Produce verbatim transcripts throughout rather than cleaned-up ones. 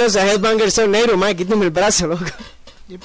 Bienvenidos a Headbanger Son Negro, mae, quítame el brazo, loco. Yep.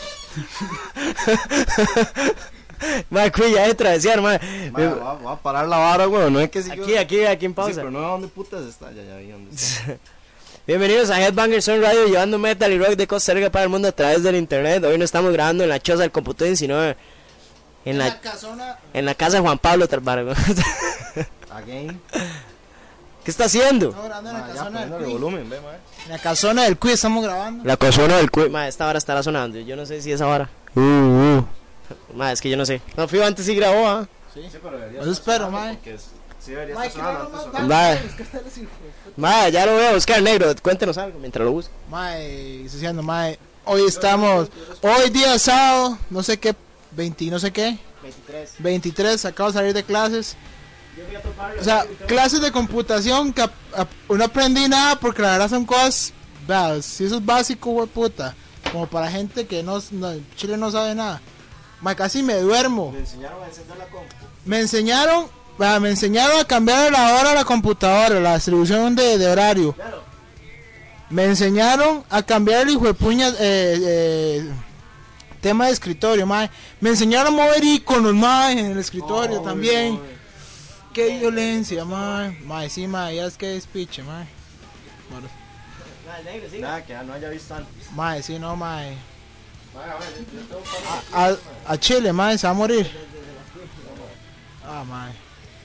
Mae, cuy, ya de travesear, mae. Mae, va, va a parar la vara, weón, no es que si Aquí, yo... aquí, aquí en pausa. Sí, pero no, ¿dónde putas está? Ya, ya vi dónde está. Bienvenidos a Headbanger Son Radio, llevando metal y rock de Costa Rica para el mundo a través del internet. Hoy no estamos grabando en la choza del Computén, sino en la, la casona... en la casa de Juan Pablo Tarbargo. Again. ¿Qué está haciendo? No, grabando en la Ma, casona ya, del el Cuy. volumen, ve, mae. En la casona del Cuy estamos grabando. La casona del Cuy. Ma, esta hora estará sonando. Yo no sé si esa hora. Uh, uh. Ma, es que yo no sé. No, Fío antes sí grabó, ¿ah? Sí, sí, pero debería Eso espero, mae. porque es- sí debería Mae, estar que no, sonando no, antes, no, ¿o no? Mae. es que ustedes sí, Ma, ya lo voy a buscar, negro. Cuéntenos algo mientras lo busco. Mae, estoy diciendo, mae, hoy estamos, hoy día sábado, no sé qué, veinte, no sé qué, veintitrés. veintitrés, acabo de salir de clases. O sea, clases de computación que ap- ap- no aprendí nada porque la verdad son cosas, vea, si eso es básico, güey, puta, como para gente que no, no, Chile no sabe nada. Mae, casi me duermo. Me enseñaron a encender la compu. Me enseñaron, vea, me enseñaron a cambiar la hora a la computadora, la distribución de, de horario. Me enseñaron a cambiar el hijo de puña, eh, eh, tema de escritorio, mae. Me enseñaron a mover iconos, mae, en el escritorio Oh, también. mae. Qué violencia, mae. Mae, sí, mae, ya es que es piche, mae. Bueno, Nada, que ya no haya visto antes. mae, sí, no, mae. Mae, a ver, yo tengo un par de- A, a Chile, mae, se va a morir. Ah, mae.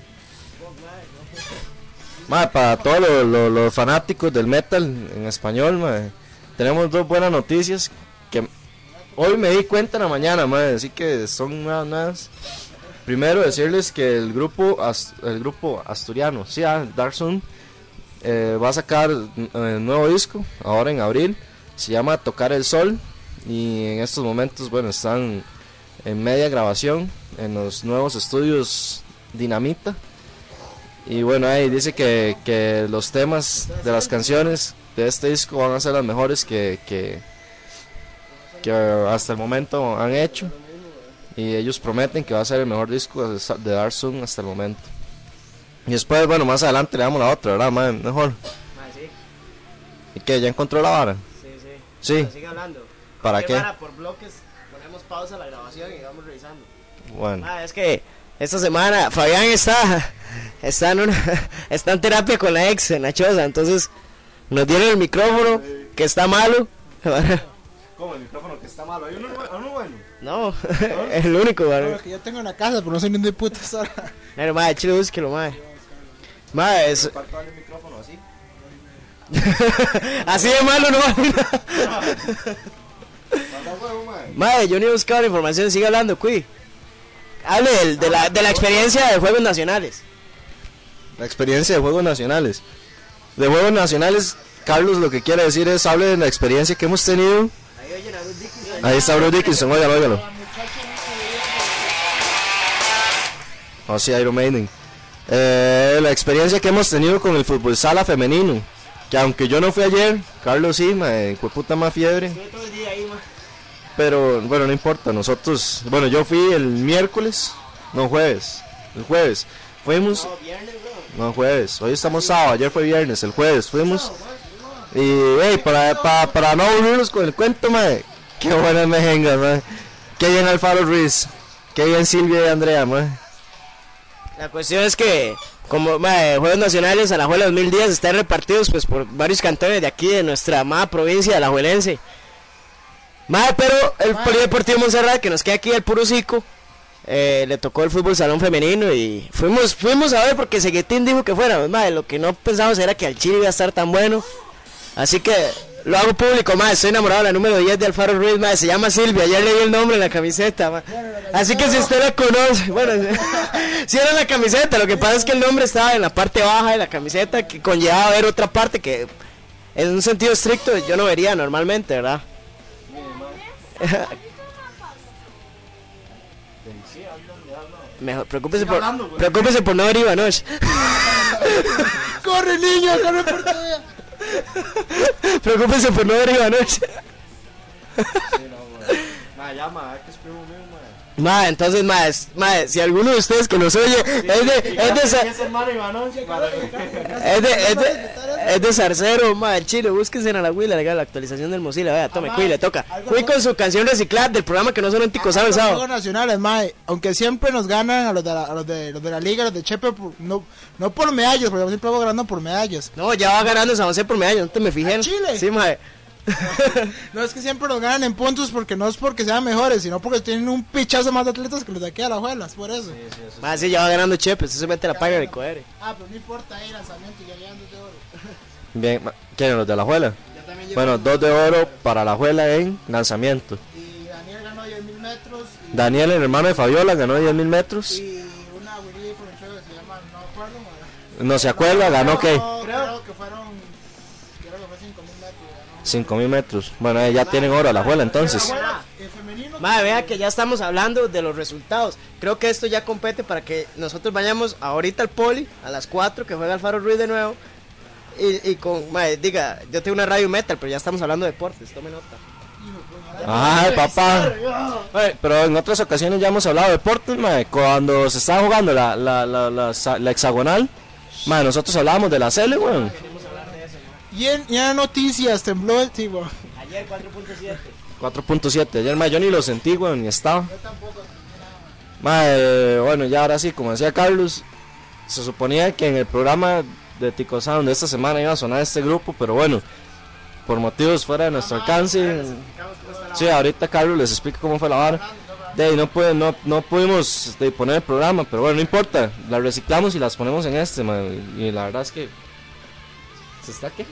Mae, para todos los, los- los fanáticos del metal en español, mae, tenemos dos buenas noticias que hoy me di cuenta en la mañana, mae, así que son nuevas, nuevas. Primero decirles que el grupo Ast- el grupo asturiano, sí, ah, Dark Sun, eh, va a sacar un nuevo disco ahora en abril. Se llama Tocar el Sol y en estos momentos, bueno, están en media grabación en los nuevos estudios Dinamita. Y bueno, ahí dice que, que los temas de las canciones de este disco van a ser las mejores que, que, que hasta el momento han hecho. Y ellos prometen que va a ser el mejor disco de, de Dark Sun hasta el momento. Y después, bueno, más adelante le damos la otra, ¿verdad? Más, mejor. Ma, sí, ¿Y qué? ¿Ya encontró la vara? sí, sí. Sí. Bueno, sigue hablando. ¿Para qué? Para por bloques, ponemos pausa a la grabación y vamos revisando. Bueno. Ah, es que esta semana Fabián está está en, una, está en terapia con la ex en la choza, entonces nos dieron el micrófono que está malo. ¿Cómo? ¿El micrófono que está malo? ¿Hay uno, uno bueno? No, es el único, No, ¿vale? lo que yo tengo en la casa, pero no sé ni de puta hora. Pero madre, chile, búsquelo, madre. Madre, es... ¿Cuánto vale el micrófono así? así de malo no vale nada. ¿Manda huevo, mae? Madre, yo ni he buscado la información, sigue hablando, cuy. Hable del- de, la, de la experiencia de Juegos Nacionales. La experiencia de Juegos Nacionales. De Juegos Nacionales, Carlos lo que quiere decir es, hable de la experiencia que hemos tenido. Ahí está Bruce Dickinson, óigalo, óigalo. Oh, sí, Iron Maiden. Eh, la experiencia que hemos tenido con el fútbol sala femenino. Que aunque yo no fui ayer, Carlos sí, me fue puta más fiebre. Pero bueno, no importa, nosotros, bueno, yo fui el miércoles, no jueves, el jueves. Fuimos, no jueves, hoy estamos sábado, ayer fue viernes, el jueves fuimos. Y hey, para, para, para no aburrirnos con el cuento, mae, qué buenas mejengas, mae. Qué bien Alfaro Ruiz, qué bien Silvia y Andrea, mae. La cuestión es que, como madre, Juegos Nacionales Alajuela dos mil diez están repartidos pues por varios cantones de aquí, de nuestra amada provincia de Alajuelense. Madre, pero el Madre. Polideportivo Montserrat, que nos queda aquí el puro cico, eh, le tocó el fútbol salón femenino y fuimos fuimos a ver porque Seguetín dijo que fuéramos, madre. Lo que no pensamos era que al Chile iba a estar tan bueno. Así que lo hago público, madre. Estoy enamorado de la número diez de Alfaro Ruiz, madre. Se llama Silvia, ayer leí el nombre en la camiseta, madre. Así que si usted la conoce, bueno, si era en la camiseta, lo que pasa es que el nombre estaba en la parte baja de la camiseta, que conllevaba ver otra parte que en un sentido estricto yo no vería normalmente, ¿verdad? Mejor, preocúpese por, preocúpese por no ver Ivanosh. ¡Corre, niño! ¡Corre por todavía! Preocúpese por no ver Ivanosh. Ma, ya, ma, que es primo mío, ma. Ma, entonces, ma, es- ma, si alguno de ustedes que nos oye es de, es de, Sa- es hermano Ivanoche? es de, es de, es de zarcero, ma, el chile, búsquense en la Wii, la, la actualización del Mozilla, vea, tome, Ah, Cui, ma, le toca. algo Cui no- con su canción reciclada del programa que no son anticos, ¿sabes? Los ¿Sabes? juegos nacionales, mae, aunque siempre nos ganan a los de la, a los de, los de la liga, los de Chepe, por- no, no por medallas, porque siempre vamos ganando por medallas. No, ya va ganando San José por medio, no te me fijé. ¿A Chile? Sí, ma. No es que siempre nos ganan en puntos porque no es porque sean mejores, sino porque tienen un pichazo más de atletas que los de aquí a la juelas, por eso. Ma, sí, ya va ganando Chepe, usted se mete la paga de coger. Ah, pero no importa, ahí lanzamiento y ya llegan dos de oro. Bien, ma- ¿quieren los de la Juela? Ya también Bueno, dos de oro para la Juela en lanzamiento. Y Daniel ganó diez mil metros y, Daniel, el hermano de Fabiola, ganó diez mil metros. y una Willy por el que se llama, no acuerdo, mae. No se acuerda, ganó qué? No, creo que fueron, creo que fue cinco mil metros. Ganó. cinco mil metros. Bueno, eh, ya tienen oro a la Juela entonces. Bueno, el femenino. Ma, vea que ya estamos hablando de los resultados. Creo que esto ya compete para que nosotros vayamos ahorita al poli, a las cuatro, que juega Alfaro Ruiz de nuevo. Y, y con, ma, diga, yo tengo una radio metal, pero ya estamos hablando de deportes, tome nota. Ay, papá. Oye, pero en otras ocasiones ya hemos hablado de deportes, mae. Cuando se estaba jugando la, la, la, la, sa- la hexagonal, mae, nosotros hablábamos de la Cele, weón. Y en, y en noticias tembló el tipo. Ayer cuatro punto siete. cuatro punto siete. Ayer, mae, yo ni lo sentí, weón, ni estaba. Mae, bueno, ya ahora sí, como decía Carlos, se suponía que en el programa de Tico Sound de esta semana iba a sonar este grupo, pero bueno, por motivos fuera de nuestro alcance. Sí, ahorita Carlos les explica cómo fue la vara. De ahí no, puede, no, no pudimos de, poner el programa, pero bueno, no importa, las reciclamos y las ponemos en este, mae, y la verdad es que... ¿Se está qué?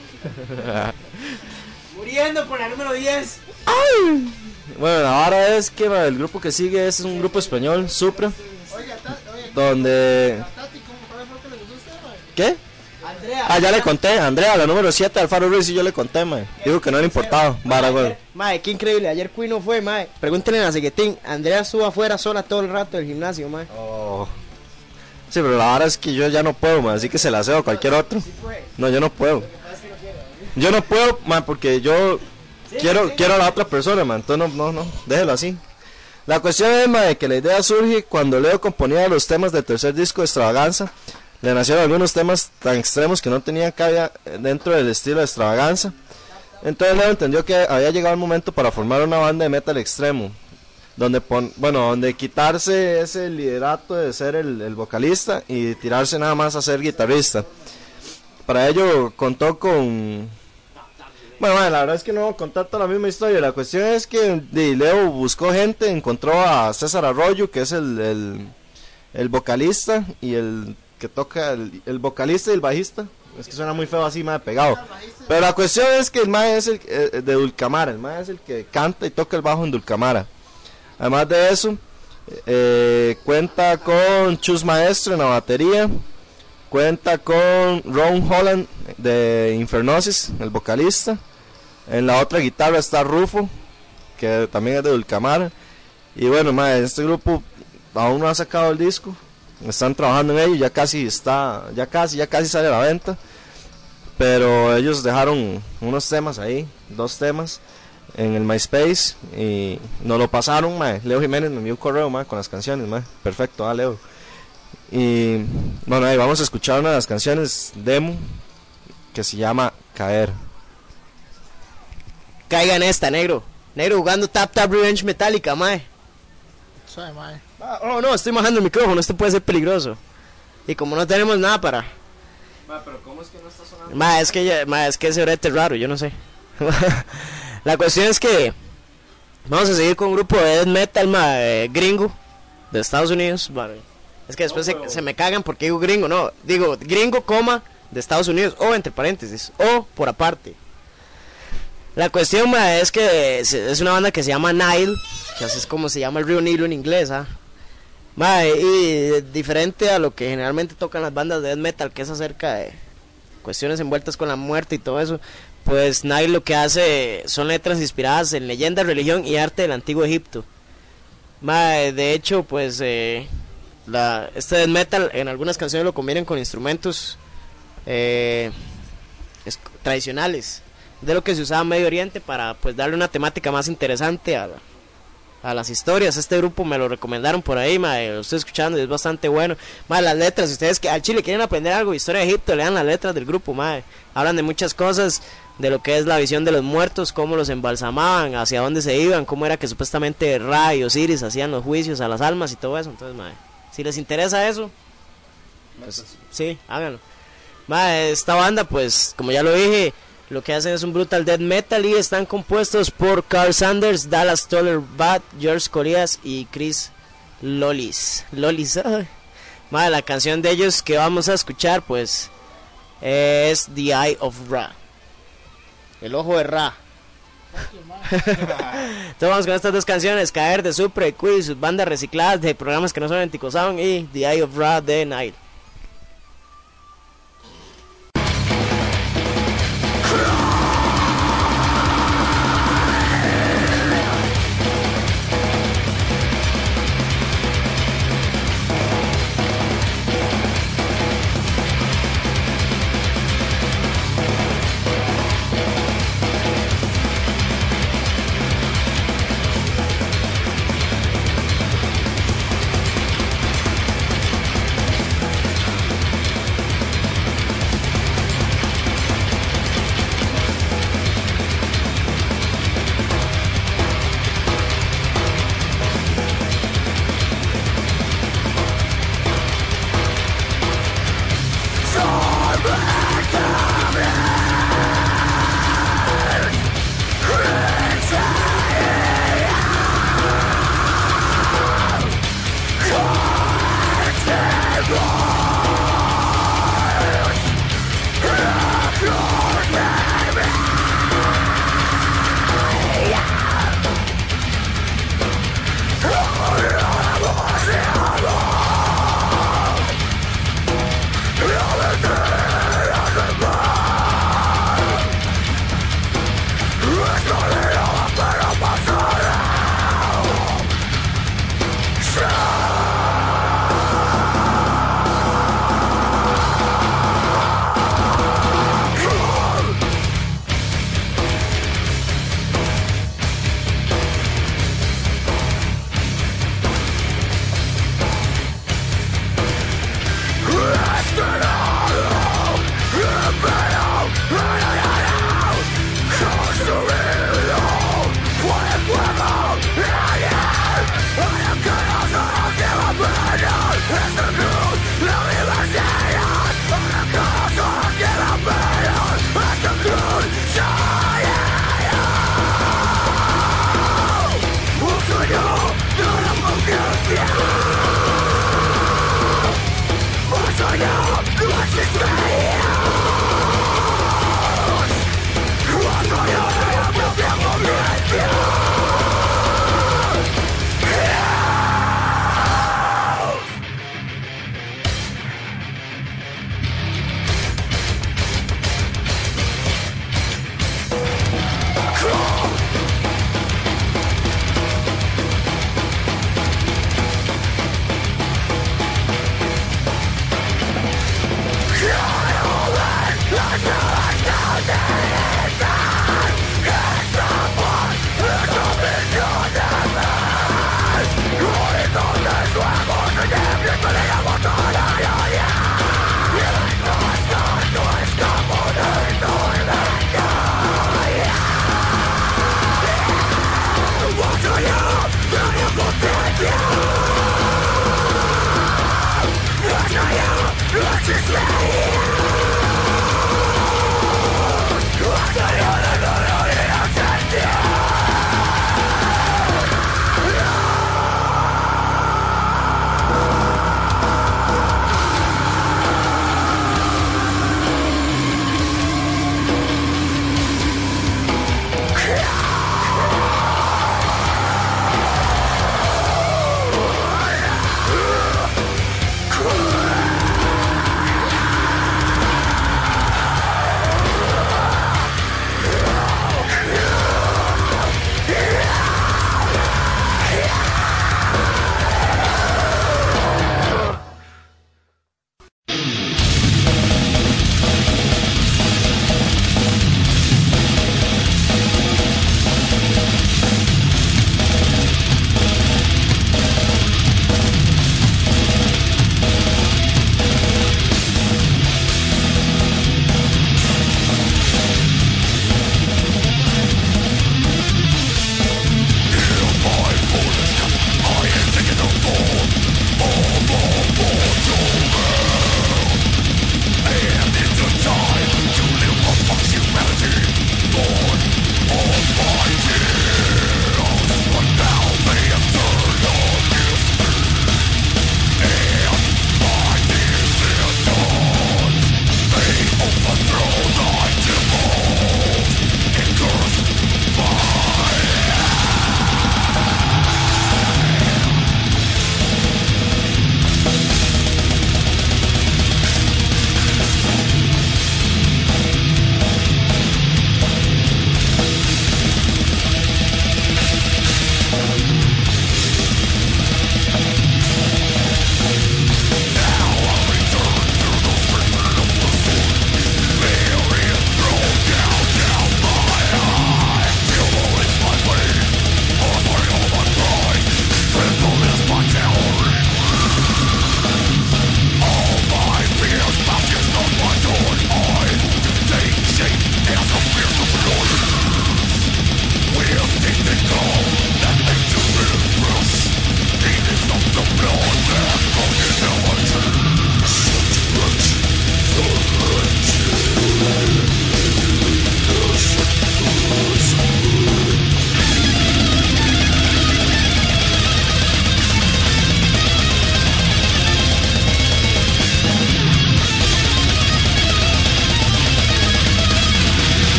Muriendo por la número diez. Bueno, la vara es que mae, el grupo que sigue es un grupo español, Supra, Oiga, ta, oiga, donde... Tati, ¿cómo cuál fue lo que le gustó a usted, mae? ¿Qué? Andrea. Ah, ya le conté, Andrea, la número siete, Alfaro Ruiz, y yo le conté, mae. Digo que no le importaba, vara, güey. Mae, qué increíble, ayer Cui no fue, mae. Pregúntenle a Seguetín, Andrea estuvo afuera sola todo el rato del gimnasio, mae. Oh. Sí, pero la verdad es que yo ya no puedo, man, así que se la cedo a cualquier otro. No, yo no puedo. Yo no puedo, man, porque yo quiero quiero a la otra persona, man. Entonces no, no, no, déjelo así. La cuestión es, man, de que la idea surge cuando Leo componía los temas del tercer disco de Extravaganza. Le nacieron algunos temas tan extremos que no tenían cabida dentro del estilo de Extravaganza. Entonces Leo entendió que había llegado el momento para formar una banda de metal extremo, donde pon, bueno, donde quitarse ese liderato de ser el, el vocalista y tirarse nada más a ser guitarrista. Para ello contó con... Bueno, bueno, la verdad es que no voy a contar toda la misma historia. La cuestión es que di, Leo buscó gente, encontró a César Arroyo, que es el, el, el vocalista y el que toca, el, el vocalista y el bajista. Es que suena muy feo así, más pegado. Pero la cuestión es que el mae es el eh, de Dulcamara, el mae es el que canta y toca el bajo en Dulcamara. Además de eso, eh, cuenta con Chus Maestro en la batería, cuenta con Ron Holland de Infernosis, el vocalista. En la otra guitarra está Rufo, que también es de Dulcamara. Y bueno, mae, este grupo aún no ha sacado el disco, están trabajando en ello, ya casi está, ya casi, ya casi sale a la venta. Pero ellos dejaron unos temas ahí, dos temas en el MySpace y nos lo pasaron, mae. Leo Jiménez me envió un correo, mae, con las canciones, mae. Perfecto, ah, Leo. Y bueno, ahí vamos a escuchar una de las canciones demo que se llama Caer. Caiga en esta, negro. Negro jugando Tap Tap Revenge Metallica, mae. Suave, mae. Ah, oh no, estoy bajando el micrófono, esto puede ser peligroso. Y como no tenemos nada para... Mae, pero ¿cómo es que no está sonando? Ma, es que, ya- ma, es que ese brete es raro, yo no sé. La cuestión es que vamos a seguir con un grupo de death metal, ma, eh, gringo, de Estados Unidos. Vale. Es que después No, se, pero- se me cagan porque digo gringo, no, digo gringo, coma, de Estados Unidos, o entre paréntesis, o por aparte. La cuestión, ma, es que es, es una banda que se llama Nile, que así es como se llama el río Nilo en inglés, ¿ah? Ma, y diferente a lo que generalmente tocan las bandas de death metal, que es acerca de cuestiones envueltas con la muerte y todo eso, pues Nile lo que hace son letras inspiradas en leyenda, religión y arte del antiguo Egipto. Ma, de hecho, pues eh, la, este death metal en algunas canciones lo combinan con instrumentos eh, es- tradicionales de lo que se usaba en Medio Oriente para pues darle una temática más interesante a la, a las historias. Este grupo me lo recomendaron por ahí, mae, lo estoy escuchando y es bastante bueno. Mae, las letras, si ustedes que al chile quieren aprender algo de historia de Egipto, lean las letras del grupo, mae. Hablan de muchas cosas, de lo que es la visión de los muertos, cómo los embalsamaban, hacia dónde se iban, cómo era que supuestamente Ra y Osiris hacían los juicios a las almas y todo eso. Entonces, mae, si les interesa eso, pues, sí, háganlo. Mae, esta banda, pues, como ya lo dije, lo que hacen es un brutal death metal y están compuestos por Carl Sanders, Dallas Toller Bad, George Corias y Chris Lolis. Lolis, ay. Mae, la canción de ellos que vamos a escuchar, pues, es The Eye of Ra. El ojo de Ra. Entonces vamos con estas dos canciones: Caer de Supra y Quiz, sus bandas recicladas de programas que no son Antico Sound, y The Eye of Ra de Night.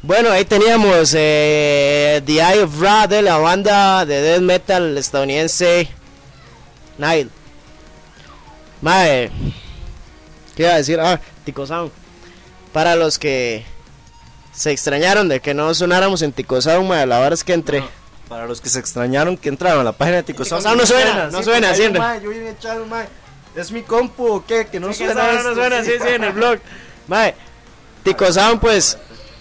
Bueno, ahí teníamos eh, The Eye of Ra de la banda de death metal estadounidense Nile. Mae, ¿qué iba a decir? Ah, Tico Sound. Para los que se extrañaron de que no sonáramos en Tico Sound, mae, la verdad es que entre... No, para los que se extrañaron que entraron a la página de Tico Tico Sound. Sound no suena, no suena, porque siempre. hay un mae, yo vine a echar un mae. ¿Es mi compu o qué? Que no Sí, que suena suena, esto, no suena, sí. sí, sí, en el blog. Mae, Tico Sound, pues...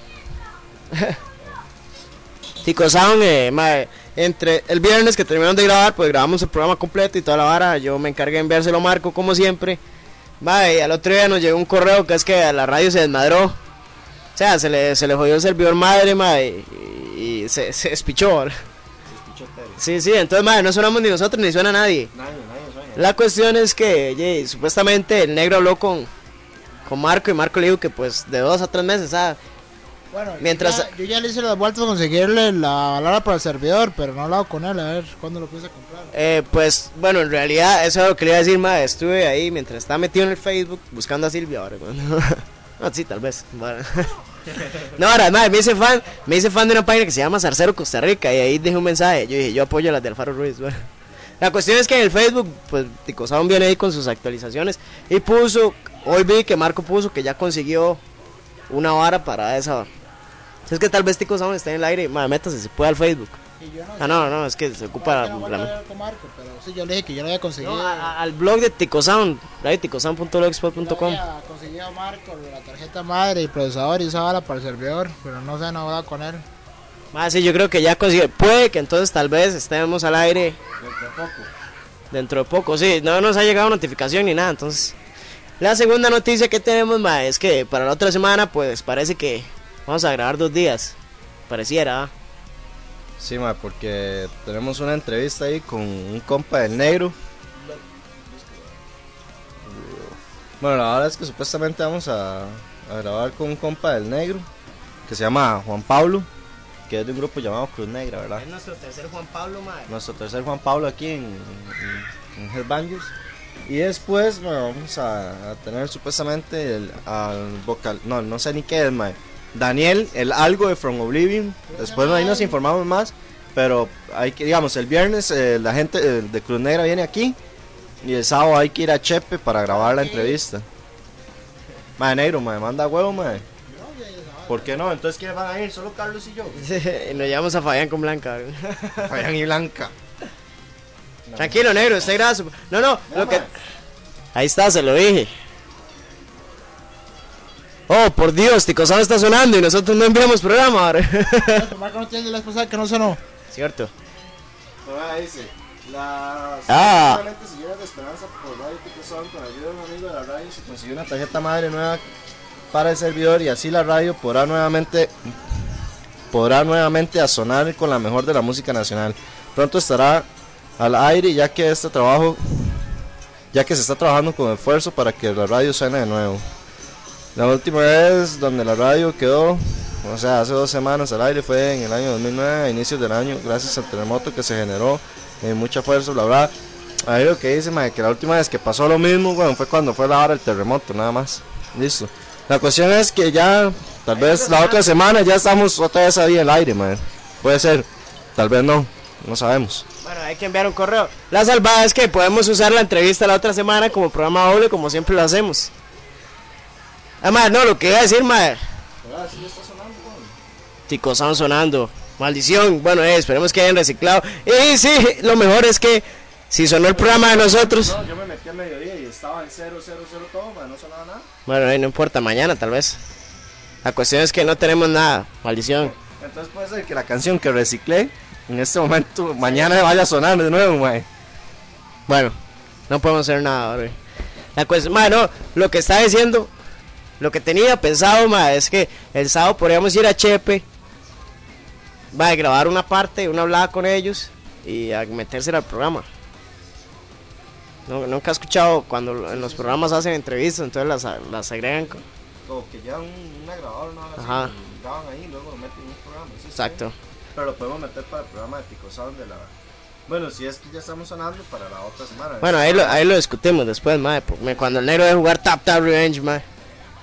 Tico Sound, eh, mae, entre el viernes que terminaron de grabar, pues grabamos el programa completo y toda la vara. Yo me encargué de enviárselo a Marco, como siempre. Mae, y al otro día nos llegó un correo que es que la radio se desmadró. O sea, se le, se le jodió el servidor madre, mae, y, y se, se despichó. Sí, sí, entonces, mae, no sonamos ni nosotros ni suena nadie. Nadie, nadie suena. La cuestión es que, oye, supuestamente el negro habló con, con Marco y Marco le dijo que pues de dos a tres meses, ¿sabes? Bueno, Mientras- yo ya, yo ya le hice las vueltas a conseguirle la balada para el servidor, pero no he hablado con él, a ver cuándo lo piensa comprar. Eh, pues, bueno, en realidad, eso es lo que le iba a decir, mae. Estuve ahí mientras estaba metido en el Facebook buscando a Silvia ahora, güey. No, sí, tal vez. Bueno. No, ahora, mae, me hice fan, me hice fan de una página que se llama Zarcero Costa Rica y ahí dejé un mensaje. Yo dije, yo apoyo a las de Alfaro Ruiz, bueno. La cuestión es que en el Facebook, pues, Tico Sound viene ahí con sus actualizaciones y puso, hoy vi que Marco puso que ya consiguió una vara para esa. Es que tal vez Tico Sound esté en el aire, mae, métase si puede al Facebook. Y yo no Ah, no, no, es que se ocupa no, no, la- no, con Marco, pero sí, yo le dije que yo lo había conseguido. No, a- a- al blog de Tico Sound, right, ticosound punto blogspot punto com. Yo había conseguido a Marco la tarjeta madre y procesador y esa bala para el servidor, pero no sé, no he hablado con él. Ah, sí, yo creo que ya consiguió. Puede que entonces tal vez estemos al aire Dentro de poco. dentro de poco. Sí, no nos ha llegado notificación ni nada. Entonces, la segunda noticia que tenemos, ma, es que para la otra semana, pues parece que vamos a grabar dos días. Pareciera. ¿ah? Sí, mae, porque tenemos una entrevista ahí con un compa del negro. Bueno, la verdad es que supuestamente vamos a, a grabar con un compa del negro que se llama Juan Pablo, que es de un grupo llamado Cruz Negra, ¿verdad? Es nuestro tercer Juan Pablo, ma. Nuestro tercer Juan Pablo aquí en, en, en Headbangers. Y después, bueno, vamos a, a tener supuestamente el, al vocal, no, no sé ni qué es, mae. Daniel, el algo de From Oblivion. Después ahí nos informamos más. Pero hay que, digamos, el viernes eh, la gente eh, de Cruz Negra viene aquí. Y el sábado hay que ir a Chepe para grabar la entrevista. Mae, negro, mae, manda huevo, mae. ¿Por qué no? Entonces, ¿quiénes van a ir? Solo Carlos y yo. Y nos llevamos a Fabián con Blanca. Fabián y Blanca. Tranquilo, negro, está graso. No, no, Ya, lo que. ma. Ahí está, se lo dije. Oh, por Dios, Tico Sound está sonando y nosotros no enviamos programa ahora. Marco no tiene la esposa que no sonó. Cierto. Ahora dice, la Ah. señora de Esperanza por Radio Tico Sound, con ayuda de un amigo de la radio se consiguió una tarjeta madre nueva para el servidor y así la radio podrá nuevamente podrá nuevamente a sonar con la mejor de la música nacional. Pronto estará al aire ya que este trabajo ya que se está trabajando con esfuerzo para que la radio suene de nuevo. La última vez donde la radio quedó, o sea, hace dos semanas al aire fue en el año dos mil nueve, a inicios del año, gracias al terremoto que se generó, eh, mucha fuerza, bla bla. Ahí lo que dice, mae, que la última vez que pasó lo mismo, bueno, fue cuando fue la hora del terremoto, nada más. Listo. La cuestión es que ya, tal vez la otra semana ya estamos otra vez ahí en el aire, mae. Puede ser, tal vez no, no sabemos. Bueno, hay que enviar un correo. La salvada es que podemos usar la entrevista la otra semana como programa doble, como siempre lo hacemos. Además, no, lo que iba a decir, madre. Tico Sound sonando. Maldición. Bueno, eh, esperemos que hayan reciclado. Y sí, lo mejor es que si sonó el programa de nosotros. No, yo me metí al mediodía y estaba en cero, cero, cero todo, mae, no sonaba nada. Bueno, eh, no importa, mañana tal vez. La cuestión es que no tenemos nada. Maldición. Entonces puede ser que la canción que reciclé en este momento mañana vaya a sonar de nuevo, mae. Bueno, no podemos hacer nada ahora. La cuestión, ma, no, lo que estaba diciendo, lo que tenía pensado, ma, es que el sábado podríamos ir a Chepe, va a grabar una parte, una hablada con ellos y a metérsela al programa. No, nunca he escuchado cuando en los programas hacen entrevistas, entonces las, las agregan. Con... Como que llevan una grabadora, una hora Ajá. así, y graban ahí y luego lo meten en un programa. Sí, Exacto. sí. Pero lo podemos meter para el programa de Tico Sound de la... Bueno, si es que ya estamos sonando para la otra semana. Bueno, ahí lo, ahí lo discutimos después, ma, cuando el negro debe jugar Tap Tap Revenge, ma.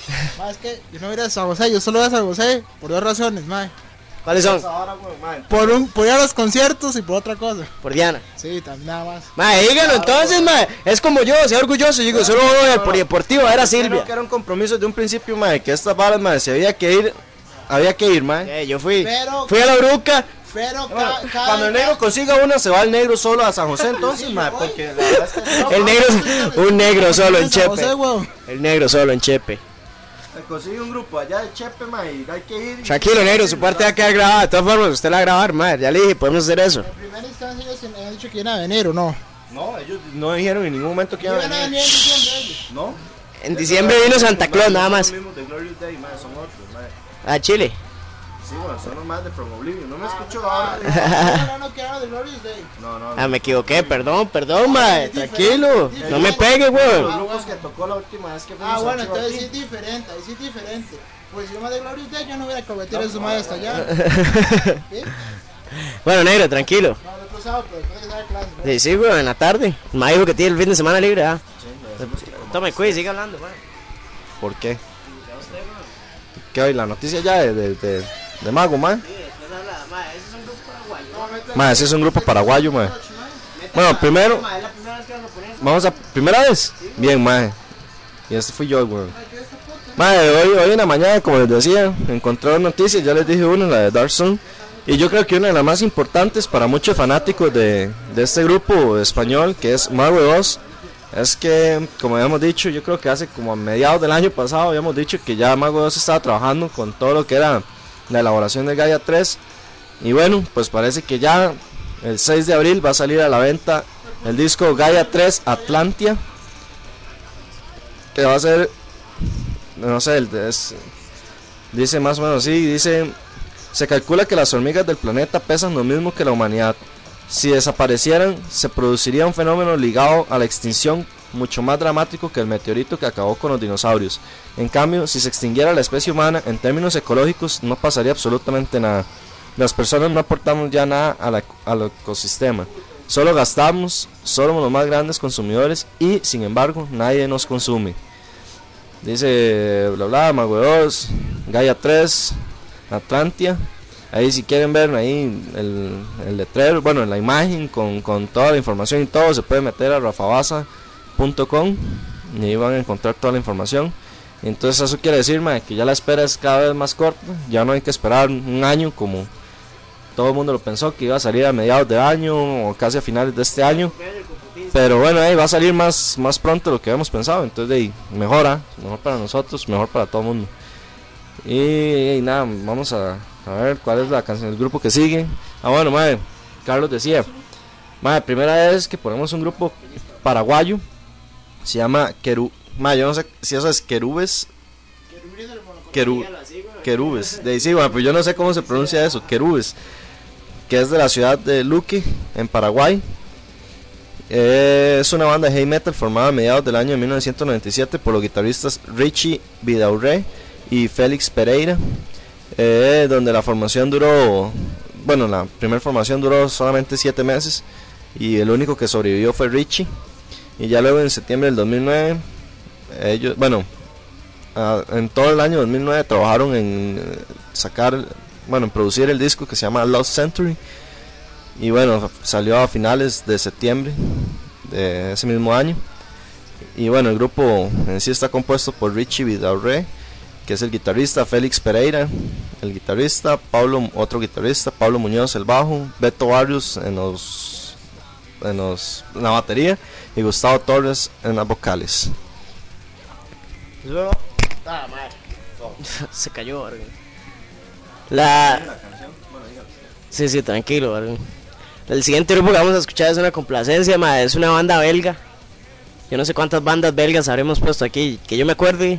Mae, es que yo no voy a ir a San José, yo solo voy a San José por dos razones, mae. ¿Cuáles son? Por un, por ir a los conciertos y por otra cosa. Por Diana. Sí, también nada más. Mae, dígalo entonces, mae. Es como yo, sea orgulloso. Yo digo, solo voy al polideportivo a ver a Creo Silvia. que era un compromiso de un principio, mae, que estas varas, mae, si había que ir, había que ir, mae. Eh, yo fui. Pero- Fui a la Bruca. Pero Bueno, ca- cada- cuando el negro consiga una, se va el negro solo a San José, entonces, mae, porque la verdad es que El negro, un negro solo en San José, Chepe. weón. El negro solo en Chepe. se consigue un grupo allá de Chepe, mae, y hay que ir. Tranquilo, negro, su parte va a quedar grabada. De todas formas, usted la va a grabar, mae. Ya le dije, podemos hacer eso. En primera instancia ellos me han dicho que iban a venir o no. No, ellos no dijeron en ningún momento que iban Iban a a venir en venir. diciembre ellos. No. En diciembre vino Santa Claus, nada más. Son los mismos de Glorious Day, mae, son otros, mae. A Chile. Sí, bueno, son los más de Promoblivio. No me escucho Ah, ahora. no, no, que hablan de Glorious Day. No, no, Ah, no. me equivoqué, perdón, perdón, mae. Tranquilo. No me pegue, Los weón. grupos que tocó la última vez que fuimos Ah, bueno, a entonces sí Chihuahua. es diferente, ahí sí es diferente. Pues si yo me de Glorious Day, yo no hubiera cometido eso más hasta allá. ¿Sí? Bueno, negro, tranquilo. No, el otro sábado, pero después de que salga clase. ¿no? Sí, sí, weón, en la tarde. Me dijo que tiene el fin de semana libre, ah. Tome, cuide, siga hablando, weón. ¿Por qué? ¿Qué hoy? La noticia ya de, de, de, de Mago, mae. Mae, ese es un grupo paraguayo, mae. Bueno, primero, vamos a. ¿Primera vez? Bien, mae. Y este fui yo, weón. Mae, hoy, hoy en la mañana, como les decía, encontré dos noticias. Ya les dije una, la de Dark Sun. Y yo creo que una de las más importantes para muchos fanáticos de, de este grupo español, que es Mago dos, es que, como habíamos dicho, yo creo que hace como a mediados del año pasado habíamos dicho que ya Mago dos estaba trabajando con todo lo que era la elaboración de Gaia tres. Y bueno, pues parece que ya el seis de abril va a salir a la venta el disco Gaia tres Atlantia, que va a ser, no sé, el de- es- dice más o menos así, dice: se calcula que las hormigas del planeta pesan lo mismo que la humanidad. Si desaparecieran, se produciría un fenómeno ligado a la extinción mucho más dramático que el meteorito que acabó con los dinosaurios. En cambio, si se extinguiera la especie humana, en términos ecológicos no pasaría absolutamente nada. Las personas no aportamos ya nada a la- al ecosistema. Solo gastamos, somos los más grandes consumidores y, sin embargo, nadie nos consume. Dice bla bla, Mago dos, Gaia tres, Atlantia. Ahí si quieren ver ahí el, el letrero, bueno, la imagen con, con toda la información y todo, se puede meter a rafabaza punto com y ahí van a encontrar toda la información. Entonces eso quiere decir, mae, que ya la espera es cada vez más corta, ya no hay que esperar un año como todo el mundo lo pensó, que iba a salir a mediados de año o casi a finales de este año. Pero bueno, ahí va a salir más, más pronto de lo que habíamos pensado, entonces de ahí, mejora, mejor para nosotros, mejor para todo el mundo. Y, y nada, vamos a, a ver cuál es la canción del grupo que sigue. Ah, bueno, madre, Carlos decía, madre, primera vez que ponemos un grupo paraguayo, se llama Querú, madre, yo no sé si eso es Querubes, Querú, Querubes, de ahí sí, bueno, pues yo no sé cómo se pronuncia eso, Querubes, que es de la ciudad de Luque, en Paraguay. Eh, es una banda de heavy metal formada a mediados del año de mil novecientos noventa y siete por los guitarristas Richie Vidaurre y Félix Pereira, eh, donde la formación duró, bueno, la primera formación duró solamente siete meses y el único que sobrevivió fue Richie. Y ya luego en septiembre del dos mil nueve, ellos, bueno, uh, en todo el año dos mil nueve trabajaron en eh, sacar, bueno, en producir el disco que se llama Lost Century. Y bueno, salió a finales de septiembre de ese mismo año. Y bueno, el grupo en sí está compuesto por Richie Vidaurre, que es el guitarrista, Félix Pereira, el guitarrista, Pablo, otro guitarrista, Pablo Muñoz, el bajo, Beto Barrios en los, en los, en la batería y Gustavo Torres en las vocales. Ah, madre. Se cayó, verga. La... Sí, sí, tranquilo, verga. El siguiente grupo que vamos a escuchar es una complacencia, madre. Es una banda belga. Yo no sé cuántas bandas belgas habremos puesto aquí, que yo me acuerde.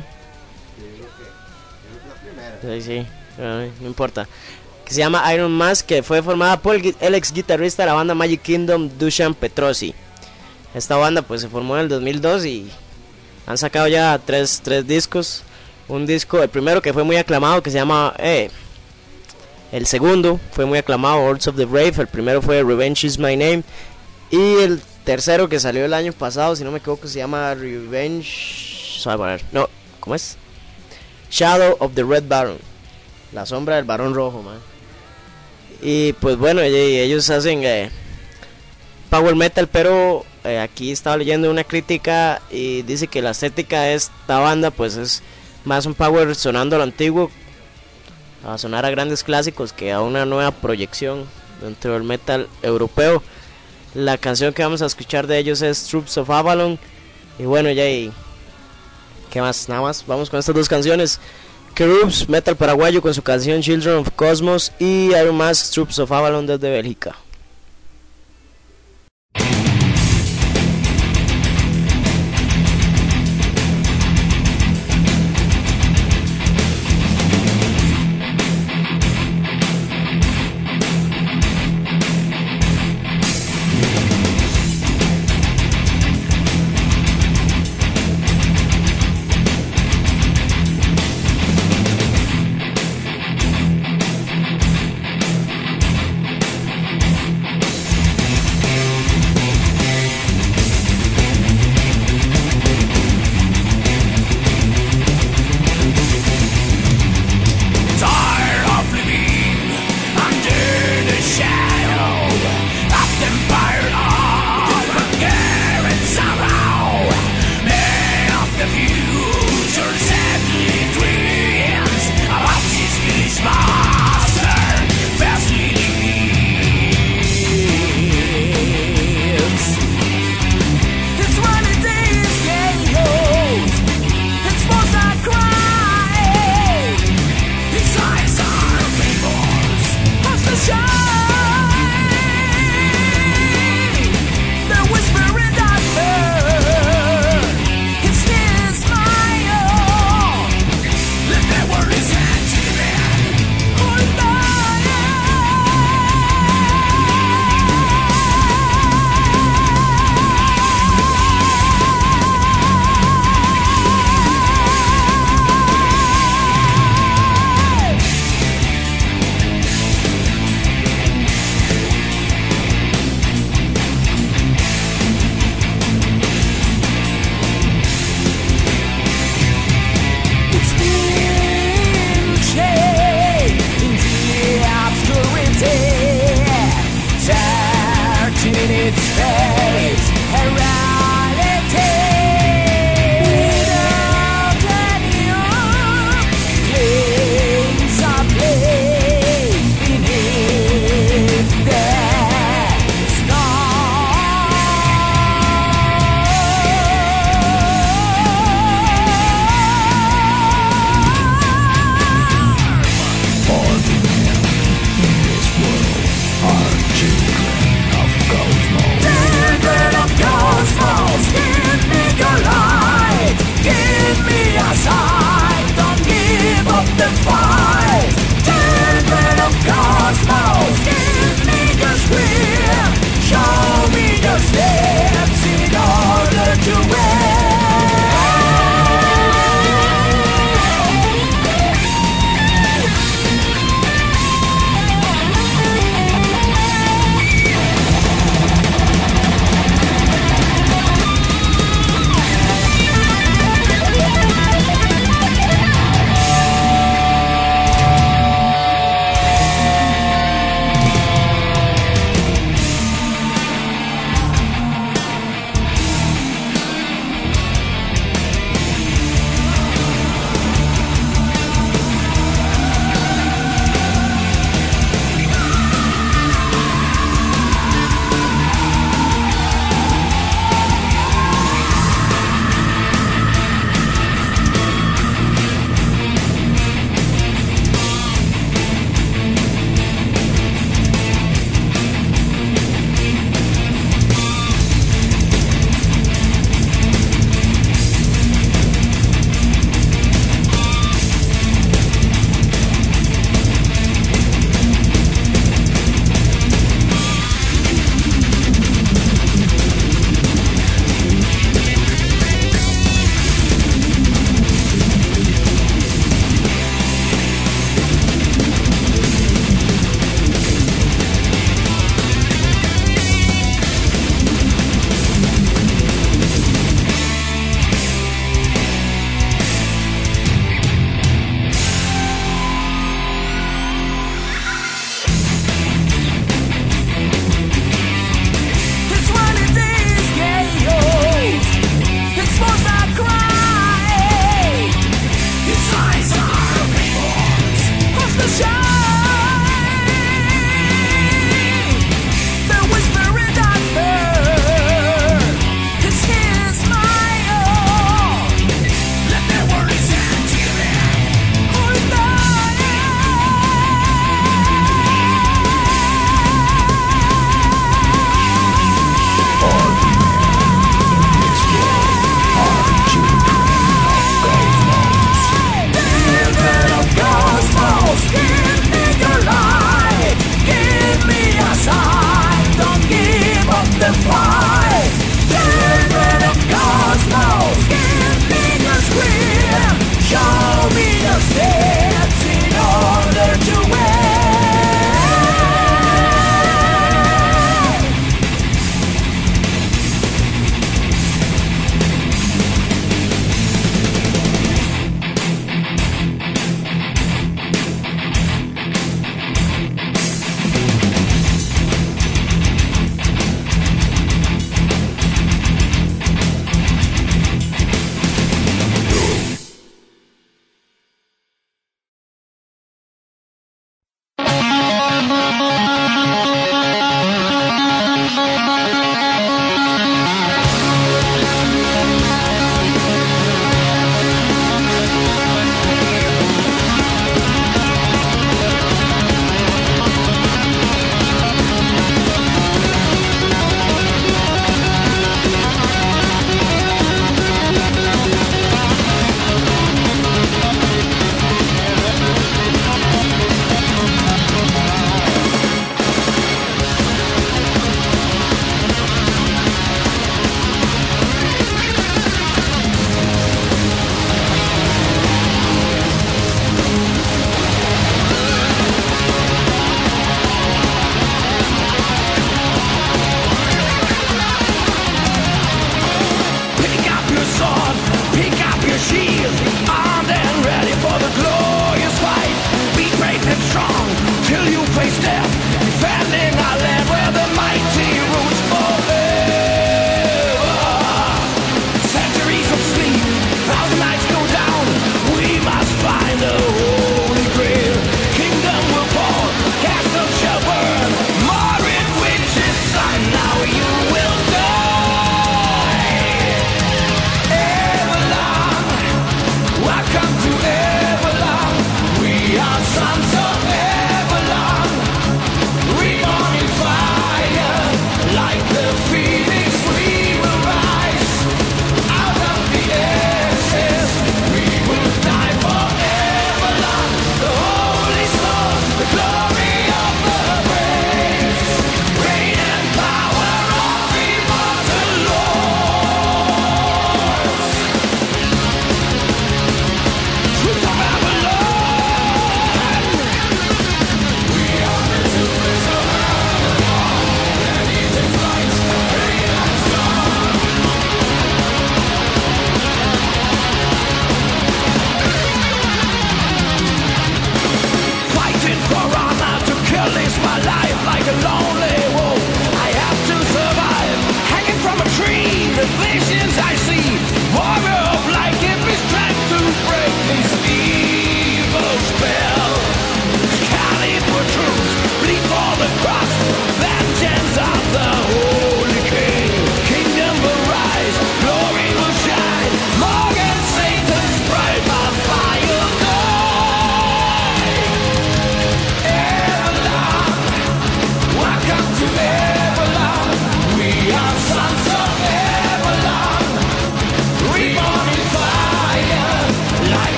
Sí, sí, ay, no importa. Que se llama Iron Mask, que fue formada por el, gui- el ex guitarrista de la banda Magic Kingdom, Dusan Petrosi. Esta banda pues se formó en el dos mil dos y han sacado ya tres, tres discos. Un disco, el primero que fue muy aclamado, que se llama... Eh, el segundo fue muy aclamado, Hordes of the Brave. El primero fue Revenge is My Name. Y el tercero que salió el año pasado, si no me equivoco, se llama Revenge... Suave, a ver, no, ¿cómo es? Shadow of the Red Baron, la sombra del Barón Rojo, man. Y pues bueno, ellos hacen eh, power metal, pero eh, aquí estaba leyendo una crítica y dice que la estética de esta banda pues es más un power sonando a lo antiguo, a sonar a grandes clásicos, que a una nueva proyección dentro del metal europeo. La canción que vamos a escuchar de ellos es Troops of Avalon. Y bueno, ya y ¿qué más? Nada más, vamos con estas dos canciones. Cherubs, metal paraguayo, con su canción Children of Cosmos, y Iron Mask, Troops of Avalon desde Bélgica. Cosmos,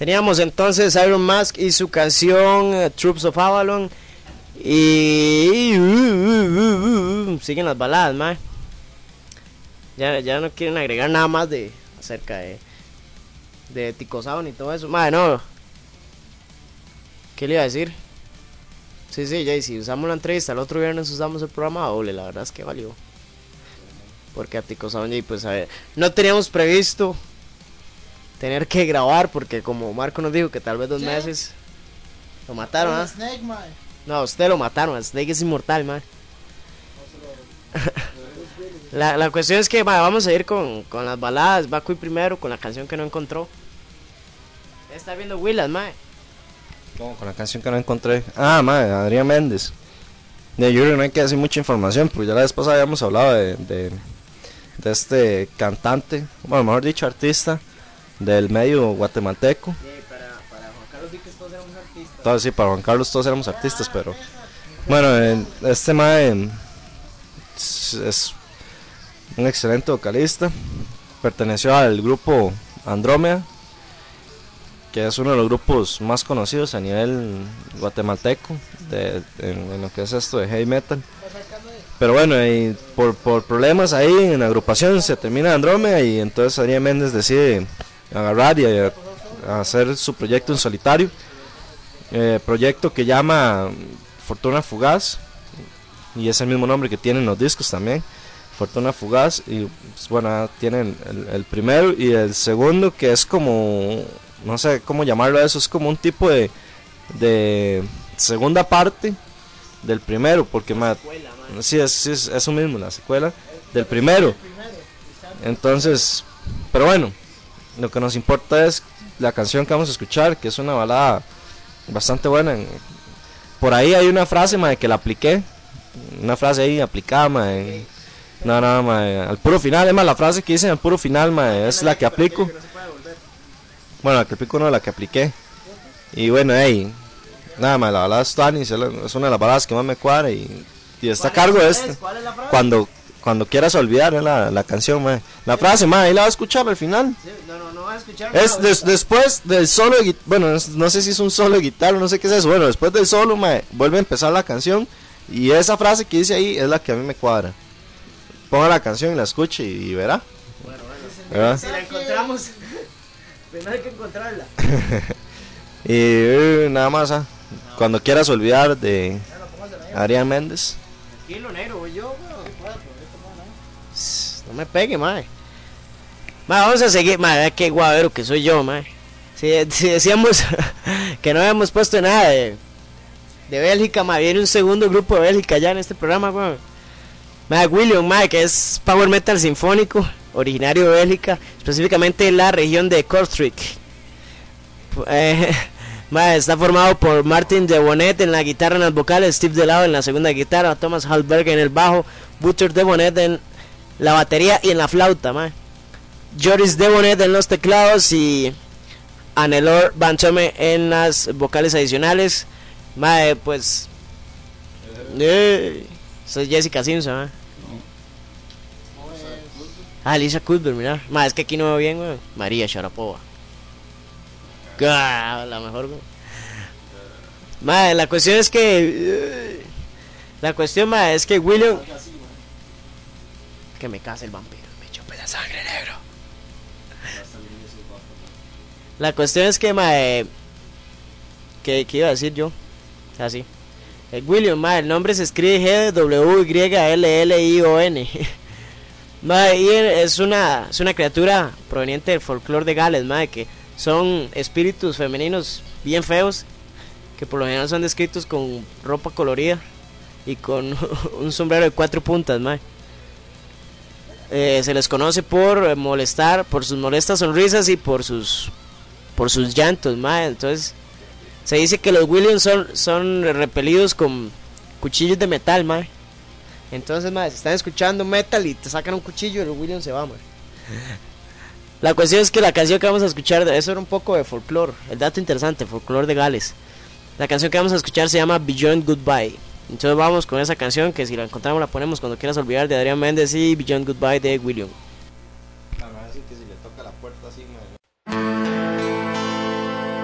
Teníamos entonces Iron Mask y su canción uh, Troops of Avalon. Y uh, uh, uh, uh, siguen las baladas, mae. Ya, ya no quieren agregar nada más de acerca de de Tico Sound y todo eso. Mae, no. ¿Qué le iba a decir? Sí, sí, ya, y si usamos la entrevista el otro viernes usamos el programa doble, la verdad es que valió. Porque a Tico Sound, y pues a ver, no teníamos previsto tener que grabar porque como Marco nos dijo que tal vez dos ¿Sí? meses lo mataron, ¿ah? ¿eh? No, a usted lo mataron, Snake es inmortal, man. la, la cuestión es que va, vamos a ir con, con las baladas. Bakuy primero con la canción que no encontró. Está viendo Willas, man. ¿Cómo? Con la canción que no encontré. Ah, madre, Adrián Méndez. De yo creo que no hay que decir mucha información, porque ya la vez pasada habíamos hablado de, de, de este cantante, bueno, mejor dicho, artista del medio guatemalteco. Sí, para, para Juan Carlos Víquez todos éramos artistas. Entonces, sí, para Juan Carlos todos éramos artistas, pero bueno, este mae es, es un excelente vocalista. Perteneció al grupo Andrómeda, que es uno de los grupos más conocidos a nivel guatemalteco de, de, en, en lo que es esto de heavy metal. Pero bueno, y por, por problemas ahí en la agrupación se termina Andrómeda y entonces Adrián Méndez decide agarrar y a, a hacer su proyecto en solitario, eh, proyecto que llama Fortuna Fugaz, y es el mismo nombre que tienen los discos también, Fortuna Fugaz. Y pues, bueno, tienen el, el primero y el segundo, que es como, no sé cómo llamarlo a eso, es como un tipo de, de segunda parte del primero, porque ma, sí, es, sí, es eso mismo, la secuela del primero. Entonces, pero bueno, lo que nos importa es la canción que vamos a escuchar, que es una balada bastante buena. Por ahí hay una frase, ma, que la apliqué, una frase ahí aplicada, ma, en, no, no, ma, al puro final, es más, la frase que dicen al puro final, ma, es la que aplico. Bueno, la que aplico no, la que apliqué. Y bueno, hey, nada más, la balada es Tanis, es una de las baladas que más me cuadra y, y está a cargo de este. Cuando cuando quieras olvidar, ¿eh? la, la canción, ma. La frase, ma, ahí la vas a escuchar al final. Sí, no, no, no vas a escuchar. Es des, después del solo de, bueno, no sé si es un solo de guitarra, no sé qué es eso. Bueno, después del solo, ma, vuelve a empezar la canción y esa frase que dice ahí es la que a mí me cuadra. Ponga la canción y la escuche y, y verá. Bueno, bueno, si la encontramos, primero hay que encontrarla. Y uh, nada más, ¿ah? Cuando quieras olvidar de Adrián Méndez. Tranquilo, negro, voy yo, bro. No me pegue, mae. Mae, vamos a seguir, mae, qué guavero que soy yo, mae. Si, si decíamos que no habíamos puesto nada de, de Bélgica, mae, viene un segundo grupo de Bélgica ya en este programa, mae. Mae, William, mae, que es power metal sinfónico, originario de Bélgica, específicamente en la región de Kortrijk. Eh, mae, está formado por Martin de Bonnet en la guitarra, en las vocales, Steve Delao en la segunda guitarra, Thomas Hallberg en el bajo, Butcher de Bonnet en la batería y en la flauta, mae. Joris de Bonnet en los teclados y Anelor Van Tome en las vocales adicionales. Mae, pues eh, soy Jessica Simpson, mae. Ah, Lisa Cuthbert, mira. Mae, es que aquí no veo bien, güey. María Sharapova. Ah, la mejor, güey. Mae, la cuestión es que la cuestión, mae, es que William, que me case el vampiro, me chupe la sangre, negro. La cuestión es que, mae, que, que iba a decir yo, así, el William, mae, el nombre se escribe G W Y L L I O N. Mae, y es una, es una criatura proveniente del folclore de Gales, mae, que son espíritus femeninos bien feos, que por lo general son descritos con ropa colorida y con un sombrero de cuatro puntas, mae. Eh, se les conoce por molestar, por sus molestas sonrisas y por sus por sus llantos, mae. Entonces se dice que los Williams son, son repelidos con cuchillos de metal, mae. Entonces, mae, si están escuchando metal y te sacan un cuchillo, el Williams se va, mae. La cuestión es que la canción que vamos a escuchar, eso era un poco de folclore, el dato interesante, folclore de Gales. La canción que vamos a escuchar se llama Beyond Goodbye. Entonces vamos con esa canción, que si la encontramos la ponemos cuando quieras olvidar, de Adrián Méndez, y Beyond Goodbye de William. A ver, así que si le toca la puerta así, man.